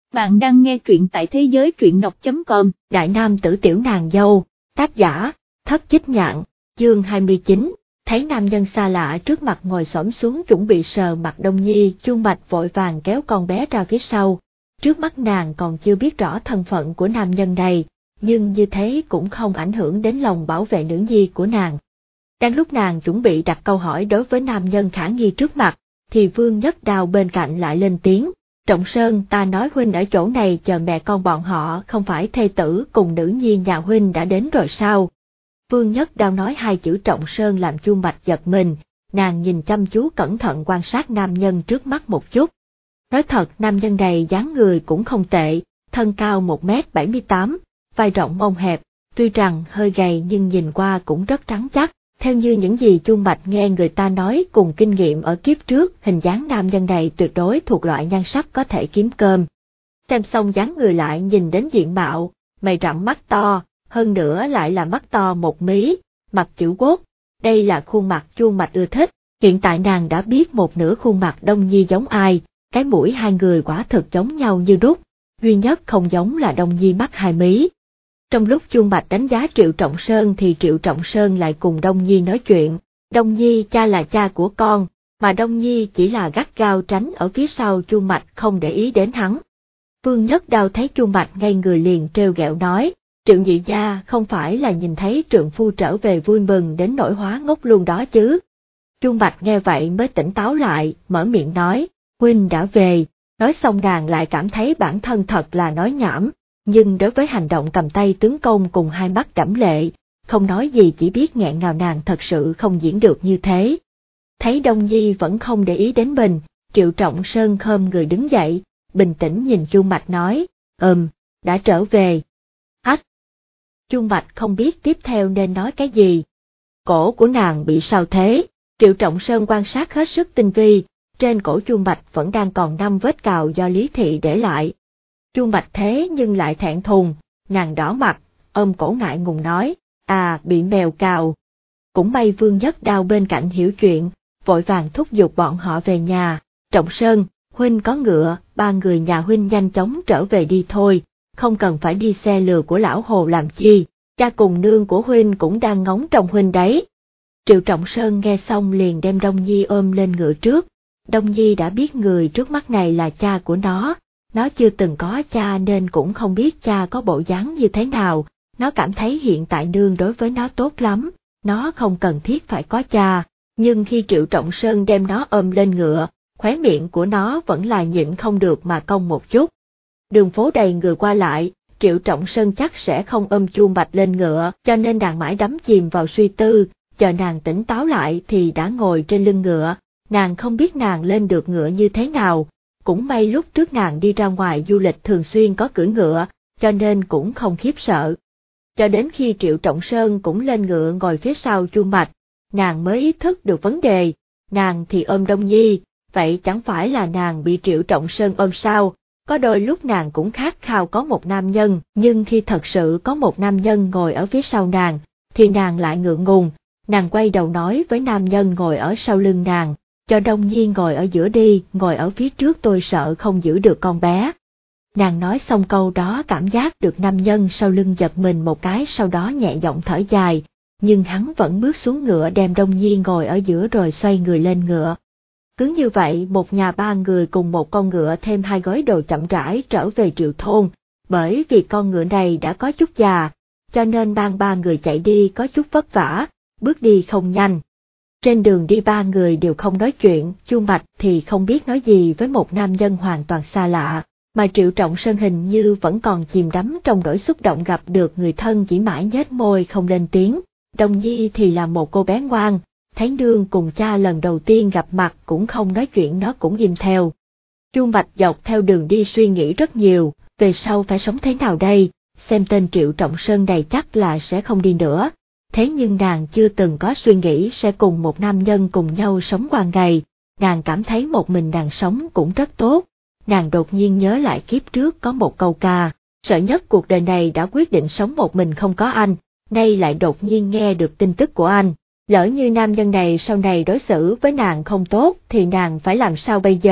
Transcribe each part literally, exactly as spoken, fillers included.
Bạn đang nghe truyện tại thế giới truyện đọc chấm com. Đại nam tử tiểu nàng dâu, tác giả, Thất Chích Nhạn, chương hai mươi chín, thấy nam nhân xa lạ trước mặt ngồi xổm xuống chuẩn bị sờ mặt Đông Nhi, Chuông Bạch vội vàng kéo con bé ra phía sau. Trước mắt nàng còn chưa biết rõ thân phận của nam nhân này, nhưng như thế cũng không ảnh hưởng đến lòng bảo vệ nữ nhi của nàng. Đang lúc nàng chuẩn bị đặt câu hỏi đối với nam nhân khả nghi trước mặt, thì Vương Nhất Đao bên cạnh lại lên tiếng. Trọng Sơn, ta nói huynh ở chỗ này chờ mẹ con bọn họ, không phải thê tử cùng nữ nhi nhà huynh đã đến rồi sao? Vương Nhất Đao nói hai chữ Trọng Sơn làm Chuông Bạch giật mình, nàng nhìn chăm chú cẩn thận quan sát nam nhân trước mắt một chút. Nói thật, nam nhân này dáng người cũng không tệ, thân cao một mét bảy mươi tám, vai rộng mông hẹp, tuy rằng hơi gầy nhưng nhìn qua cũng rất trắng chắc. Theo như những gì Chuông Bạch nghe người ta nói cùng kinh nghiệm ở kiếp trước, hình dáng nam nhân này tuyệt đối thuộc loại nhan sắc có thể kiếm cơm. Xem xong dáng người lại nhìn đến diện mạo, mày rậm mắt to, hơn nữa lại là mắt to một mí, mặt chữ quốc. Đây là khuôn mặt Chuông Bạch ưa thích, hiện tại nàng đã biết một nửa khuôn mặt Đông Nhi giống ai, cái mũi hai người quả thực giống nhau như đúc, duy nhất không giống là Đông Nhi mắt hai mí. Trong lúc Chuông Bạch đánh giá Triệu Trọng Sơn thì Triệu Trọng Sơn lại cùng Đông Nhi nói chuyện. Đông Nhi cha là cha của con, mà Đông Nhi chỉ là gắt gao tránh ở phía sau Chuông Bạch không để ý đến hắn. Vương Nhất Đao thấy Chuông Bạch ngay người liền trêu ghẹo nói, Triệu nhị gia không phải là nhìn thấy trượng phu trở về vui mừng đến nỗi hóa ngốc luôn đó chứ. Chuông Bạch nghe vậy mới tỉnh táo lại, mở miệng nói, huynh đã về. Nói xong nàng lại cảm thấy bản thân thật là nói nhảm. Nhưng đối với hành động cầm tay tướng công cùng hai mắt đẫm lệ, không nói gì chỉ biết nghẹn ngào, nàng thật sự không diễn được như thế. Thấy Đông Nhi vẫn không để ý đến mình, Triệu Trọng Sơn khom người đứng dậy, bình tĩnh nhìn Chuông Bạch nói, ừm, đã trở về. Ách! Chuông Bạch không biết tiếp theo nên nói cái gì. Cổ của nàng bị sao thế? Triệu Trọng Sơn quan sát hết sức tinh vi, trên cổ Chuông Bạch vẫn đang còn năm vết cào do Lý Thị để lại. Chuông Bạch thế nhưng lại thẹn thùng, nàng đỏ mặt, ôm cổ ngại ngùng nói, à bị mèo cào. Cũng may Vương Nhất Đao bên cạnh hiểu chuyện, vội vàng thúc giục bọn họ về nhà. Trọng Sơn, huynh có ngựa, ba người nhà huynh nhanh chóng trở về đi thôi, không cần phải đi xe lừa của lão Hồ làm chi, cha cùng nương của huynh cũng đang ngóng trông huynh đấy. Triệu Trọng Sơn nghe xong liền đem Đông Nhi ôm lên ngựa trước. Đông Nhi đã biết người trước mắt này là cha của nó. Nó chưa từng có cha nên cũng không biết cha có bộ dáng như thế nào, nó cảm thấy hiện tại nương đối với nó tốt lắm, nó không cần thiết phải có cha, nhưng khi Triệu Trọng Sơn đem nó ôm lên ngựa, khóe miệng của nó vẫn là nhịn không được mà cong một chút. Đường phố đầy người qua lại, Triệu Trọng Sơn chắc sẽ không ôm Chuông Bạch lên ngựa, cho nên nàng mãi đắm chìm vào suy tư, chờ nàng tỉnh táo lại thì đã ngồi trên lưng ngựa, nàng không biết nàng lên được ngựa như thế nào. Cũng may lúc trước nàng đi ra ngoài du lịch thường xuyên có cưỡi ngựa, cho nên cũng không khiếp sợ. Cho đến khi Triệu Trọng Sơn cũng lên ngựa ngồi phía sau Chuông Bạch, nàng mới ý thức được vấn đề, nàng thì ôm Đông Nhi, vậy chẳng phải là nàng bị Triệu Trọng Sơn ôm sao? Có đôi lúc nàng cũng khát khao có một nam nhân, nhưng khi thật sự có một nam nhân ngồi ở phía sau nàng, thì nàng lại ngượng ngùng, nàng quay đầu nói với nam nhân ngồi ở sau lưng nàng. Cho Đông Nhi ngồi ở giữa đi, ngồi ở phía trước tôi sợ không giữ được con bé. Nàng nói xong câu đó cảm giác được nam nhân sau lưng giật mình một cái, sau đó nhẹ giọng thở dài, nhưng hắn vẫn bước xuống ngựa đem Đông Nhi ngồi ở giữa rồi xoay người lên ngựa. Cứ như vậy một nhà ba người cùng một con ngựa thêm hai gói đồ chậm rãi trở về Triệu thôn, bởi vì con ngựa này đã có chút già, cho nên ban ba người chạy đi có chút vất vả, bước đi không nhanh. Trên đường đi ba người đều không nói chuyện, Chuông Bạch thì không biết nói gì với một nam nhân hoàn toàn xa lạ, mà Triệu Trọng Sơn hình như vẫn còn chìm đắm trong nỗi xúc động gặp được người thân, chỉ mãi nhếch môi không lên tiếng. Đông Nhi thì là một cô bé ngoan, thấy nương cùng cha lần đầu tiên gặp mặt cũng không nói chuyện, nó cũng im theo. Chuông Bạch dọc theo đường đi suy nghĩ rất nhiều, về sau phải sống thế nào đây, xem tên Triệu Trọng Sơn này chắc là sẽ không đi nữa. Thế nhưng nàng chưa từng có suy nghĩ sẽ cùng một nam nhân cùng nhau sống qua ngày, nàng cảm thấy một mình nàng sống cũng rất tốt. Nàng đột nhiên nhớ lại kiếp trước có một câu ca, sợ nhất cuộc đời này đã quyết định sống một mình không có anh, nay lại đột nhiên nghe được tin tức của anh. Lỡ như nam nhân này sau này đối xử với nàng không tốt thì nàng phải làm sao bây giờ,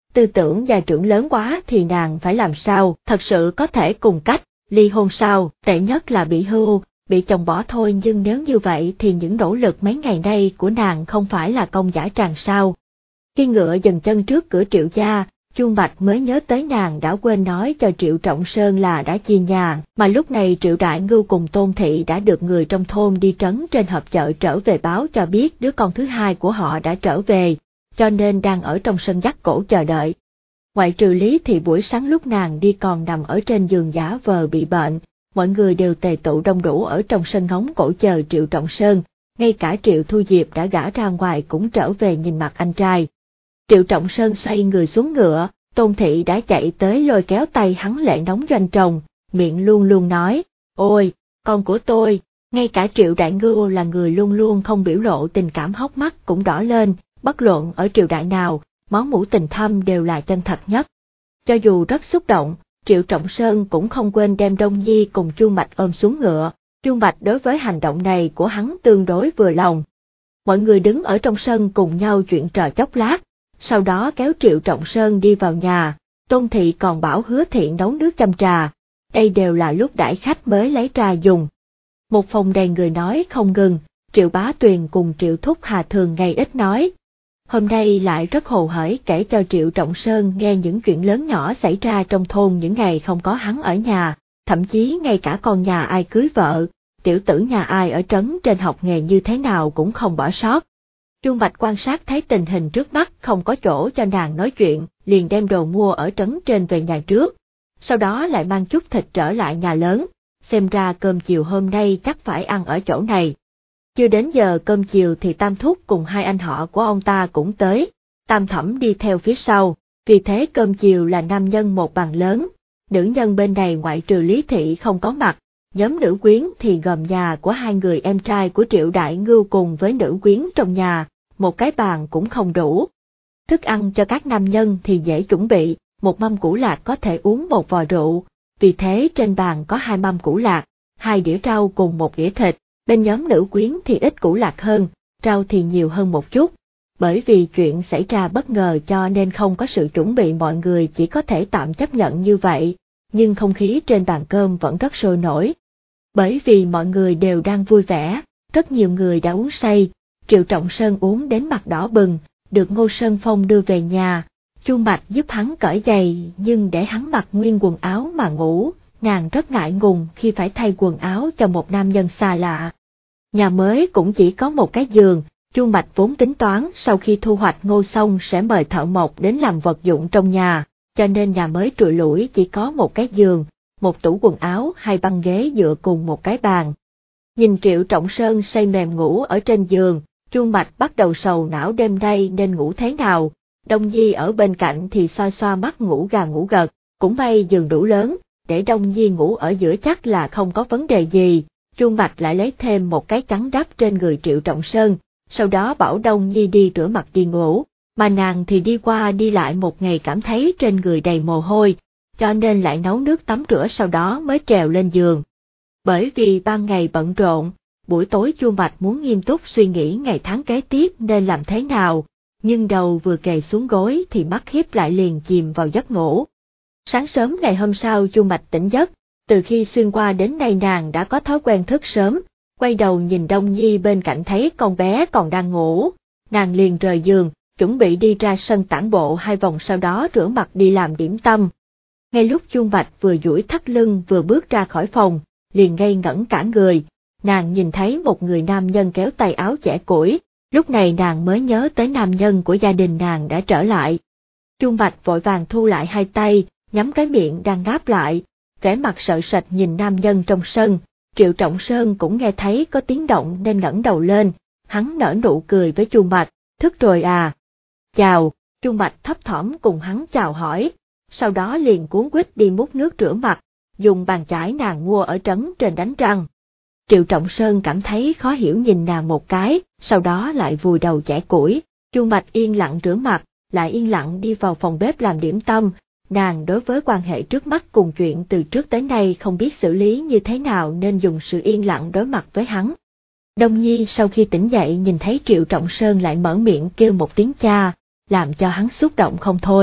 tư tưởng gia trưởng lớn quá thì nàng phải làm sao, thật sự có thể cùng cách, ly hôn sao, tệ nhất là bị hưu, bị chồng bỏ thôi, nhưng nếu như vậy thì những nỗ lực mấy ngày nay của nàng không phải là công dã tràng sao. Khi ngựa dừng chân trước cửa Triệu gia, Chu Bạch mới nhớ tới nàng đã quên nói cho Triệu Trọng Sơn là đã chia nhà, mà lúc này Triệu Đại Ngưu cùng Tôn Thị đã được người trong thôn đi trấn trên họp chợ trở về báo cho biết đứa con thứ hai của họ đã trở về, cho nên đang ở trong sân dắt cổ chờ đợi. Ngoại trừ Lý thì buổi sáng lúc nàng đi còn nằm ở trên giường giả vờ bị bệnh, mọi người đều tề tụ đông đủ ở trong sân ngóng cổ chờ Triệu Trọng Sơn, ngay cả Triệu Thu Diệp đã gả ra ngoài cũng trở về nhìn mặt anh trai. Triệu Trọng Sơn xoay người xuống ngựa, Tôn Thị đã chạy tới lôi kéo tay hắn lệ nóng doanh tròng, miệng luôn luôn nói, ôi, con của tôi, ngay cả Triệu Đại Ngưu là người luôn luôn không biểu lộ tình cảm hốc mắt cũng đỏ lên, bất luận ở triều đại nào, máu mủ tình thâm đều là chân thật nhất. Cho dù rất xúc động, Triệu Trọng Sơn cũng không quên đem Đông Nhi cùng Chu Bạch ôm xuống ngựa, Chu Bạch đối với hành động này của hắn tương đối vừa lòng. Mọi người đứng ở trong sân cùng nhau chuyện trò chốc lát, sau đó kéo Triệu Trọng Sơn đi vào nhà, Tôn Thị còn bảo Hứa Thiện nấu nước chăm trà, đây đều là lúc đãi khách mới lấy trà dùng. Một phòng đầy người nói không ngừng, Triệu Bá Tuyền cùng Triệu Thúc Hà thường ngày ít nói. Hôm nay lại rất hồ hởi kể cho Triệu Trọng Sơn nghe những chuyện lớn nhỏ xảy ra trong thôn những ngày không có hắn ở nhà, thậm chí ngay cả con nhà ai cưới vợ, tiểu tử nhà ai ở trấn trên học nghề như thế nào cũng không bỏ sót. Chu Bạch quan sát thấy tình hình trước mắt không có chỗ cho nàng nói chuyện, liền đem đồ mua ở trấn trên về nhà trước, sau đó lại mang chút thịt trở lại nhà lớn, xem ra cơm chiều hôm nay chắc phải ăn ở chỗ này. Chưa đến giờ cơm chiều thì Tam Thúc cùng hai anh họ của ông ta cũng tới, Tam Thẩm đi theo phía sau, vì thế cơm chiều là nam nhân một bàn lớn, nữ nhân bên này ngoại trừ Lý Thị không có mặt, nhóm nữ quyến thì gồm nhà của hai người em trai của Triệu Đại Ngưu cùng với nữ quyến trong nhà, một cái bàn cũng không đủ. Thức ăn cho các nam nhân thì dễ chuẩn bị, một mâm củ lạc có thể uống một vò rượu, vì thế trên bàn có hai mâm củ lạc, hai đĩa rau cùng một đĩa thịt. Bên nhóm nữ quyến thì ít củ lạc hơn, rau thì nhiều hơn một chút, bởi vì chuyện xảy ra bất ngờ cho nên không có sự chuẩn bị, mọi người chỉ có thể tạm chấp nhận như vậy, nhưng không khí trên bàn cơm vẫn rất sôi nổi. Bởi vì mọi người đều đang vui vẻ, rất nhiều người đã uống say, Triệu Trọng Sơn uống đến mặt đỏ bừng, được Ngô Sơn Phong đưa về nhà, Chu Bạch giúp hắn cởi giày nhưng để hắn mặc nguyên quần áo mà ngủ, nàng rất ngại ngùng khi phải thay quần áo cho một nam nhân xa lạ. Nhà mới cũng chỉ có một cái giường, Chu Bạch vốn tính toán sau khi thu hoạch ngô xong sẽ mời thợ mộc đến làm vật dụng trong nhà, cho nên nhà mới trụi lủi chỉ có một cái giường, một tủ quần áo, hai băng ghế dựa cùng một cái bàn. Nhìn Triệu Trọng Sơn say mềm ngủ ở trên giường, Chu Bạch bắt đầu sầu não đêm nay nên ngủ thế nào, Đông Nhi ở bên cạnh thì xoa xoa mắt ngủ gà ngủ gật, cũng may giường đủ lớn, để Đông Nhi ngủ ở giữa chắc là không có vấn đề gì. Chu Bạch lại lấy thêm một cái chắn đắp trên người Triệu Trọng Sơn, sau đó bảo Đông Nhi đi rửa mặt đi ngủ, mà nàng thì đi qua đi lại một ngày cảm thấy trên người đầy mồ hôi, cho nên lại nấu nước tắm rửa sau đó mới trèo lên giường. Bởi vì ban ngày bận rộn, buổi tối Chu Bạch muốn nghiêm túc suy nghĩ ngày tháng kế tiếp nên làm thế nào, nhưng đầu vừa kề xuống gối thì mắt hiếp lại liền chìm vào giấc ngủ. Sáng sớm ngày hôm sau Chu Bạch tỉnh giấc. Từ khi xuyên qua đến nay nàng đã có thói quen thức sớm, quay đầu nhìn Đông Nhi bên cạnh thấy con bé còn đang ngủ, nàng liền rời giường, chuẩn bị đi ra sân tản bộ hai vòng sau đó rửa mặt đi làm điểm tâm. Ngay lúc Chu Bạch vừa duỗi thắt lưng vừa bước ra khỏi phòng, liền ngây ngẩn cả người, nàng nhìn thấy một người nam nhân kéo tay áo chẻ củi, lúc này nàng mới nhớ tới nam nhân của gia đình nàng đã trở lại. Chu Bạch vội vàng thu lại hai tay, nhắm cái miệng đang ngáp lại, vẻ mặt sợ sệt nhìn nam nhân trong sân. Triệu Trọng Sơn cũng nghe thấy có tiếng động nên ngẩng đầu lên, hắn nở nụ cười với Chu Bạch, thức rồi à? Chào, Chu Bạch thấp thỏm cùng hắn chào hỏi, sau đó liền cuốn quýt đi múc nước rửa mặt, dùng bàn chải nàng mua ở trấn trên đánh răng. Triệu Trọng Sơn cảm thấy khó hiểu nhìn nàng một cái, sau đó lại vùi đầu chẻ củi, Chu Bạch yên lặng rửa mặt, lại yên lặng đi vào phòng bếp làm điểm tâm. Nàng đối với quan hệ trước mắt cùng chuyện từ trước tới nay không biết xử lý như thế nào nên dùng sự yên lặng đối mặt với hắn. Đông Nhi sau khi tỉnh dậy nhìn thấy Triệu Trọng Sơn lại mở miệng kêu một tiếng cha, làm cho hắn xúc động không thôi,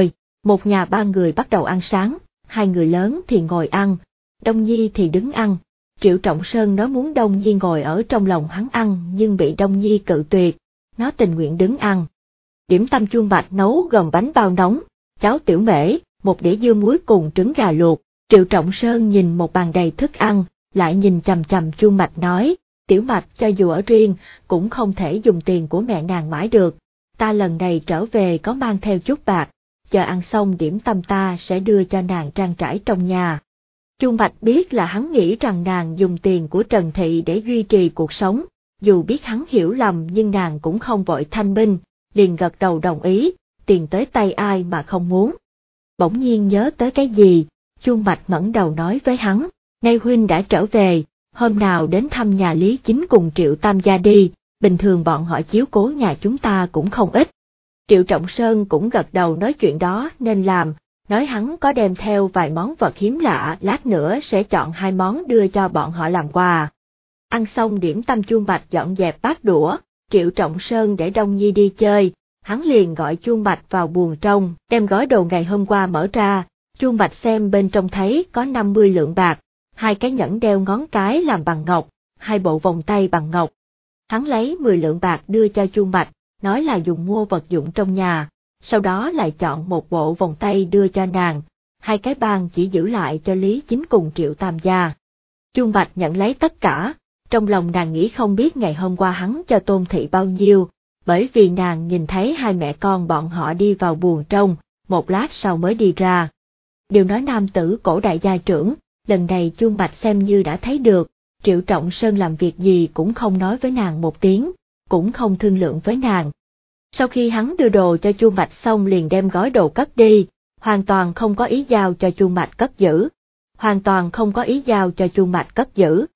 Một nhà ba người bắt đầu ăn sáng, hai người lớn thì ngồi ăn, Đông Nhi thì đứng ăn. Triệu Trọng Sơn nói muốn Đông Nhi ngồi ở trong lòng hắn ăn nhưng bị Đông Nhi cự tuyệt, nó tình nguyện đứng ăn. Điểm tâm Chuông Bạch nấu gồm bánh bao nóng, cháo tiểu mễ, một đĩa dưa muối cùng trứng gà luộc. Triệu Trọng Sơn nhìn một bàn đầy thức ăn, lại nhìn chằm chằm Chuông Bạch nói, Tiểu Mạch cho dù ở riêng, cũng không thể dùng tiền của mẹ nàng mãi được, ta lần này trở về có mang theo chút bạc, chờ ăn xong điểm tâm ta sẽ đưa cho nàng trang trải trong nhà. Chuông Bạch biết là hắn nghĩ rằng nàng dùng tiền của Trần Thị để duy trì cuộc sống, dù biết hắn hiểu lầm nhưng nàng cũng không vội thanh minh, liền gật đầu đồng ý, tiền tới tay ai mà không muốn. Bỗng nhiên nhớ tới cái gì, Chuông Bạch ngẩng đầu nói với hắn, nay huynh đã trở về, hôm nào đến thăm nhà Lý Chính cùng Triệu Tam gia đi, bình thường bọn họ chiếu cố nhà chúng ta cũng không ít. Triệu Trọng Sơn cũng gật đầu nói chuyện đó nên làm, nói hắn có đem theo vài món vật hiếm lạ, lát nữa sẽ chọn hai món đưa cho bọn họ làm quà. Ăn xong điểm tâm Chuông Bạch dọn dẹp bát đũa, Triệu Trọng Sơn để Đông Nhi đi chơi, hắn liền gọi Chuông Bạch vào buồng trong, đem gói đồ ngày hôm qua mở ra, Chuông Bạch xem bên trong thấy có năm mươi lượng bạc, hai cái nhẫn đeo ngón cái làm bằng ngọc, hai bộ vòng tay bằng ngọc. Hắn lấy mười lượng bạc đưa cho Chuông Bạch, nói là dùng mua vật dụng trong nhà, sau đó lại chọn một bộ vòng tay đưa cho nàng, hai cái bàn chỉ giữ lại cho Lý Chính cùng Triệu Tam gia. Chuông Bạch nhận lấy tất cả, trong lòng nàng nghĩ không biết ngày hôm qua hắn cho Tôn Thị bao nhiêu, bởi vì nàng nhìn thấy hai mẹ con bọn họ đi vào buồng trong, một lát sau mới đi ra. Điều nói nam tử cổ đại gia trưởng, lần này Chuông Bạch xem như đã thấy được, Triệu Trọng Sơn làm việc gì cũng không nói với nàng một tiếng, cũng không thương lượng với nàng. Sau khi hắn đưa đồ cho Chuông Bạch xong liền đem gói đồ cất đi, hoàn toàn không có ý giao cho Chuông Bạch cất giữ. Hoàn toàn không có ý giao cho Chuông Bạch cất giữ.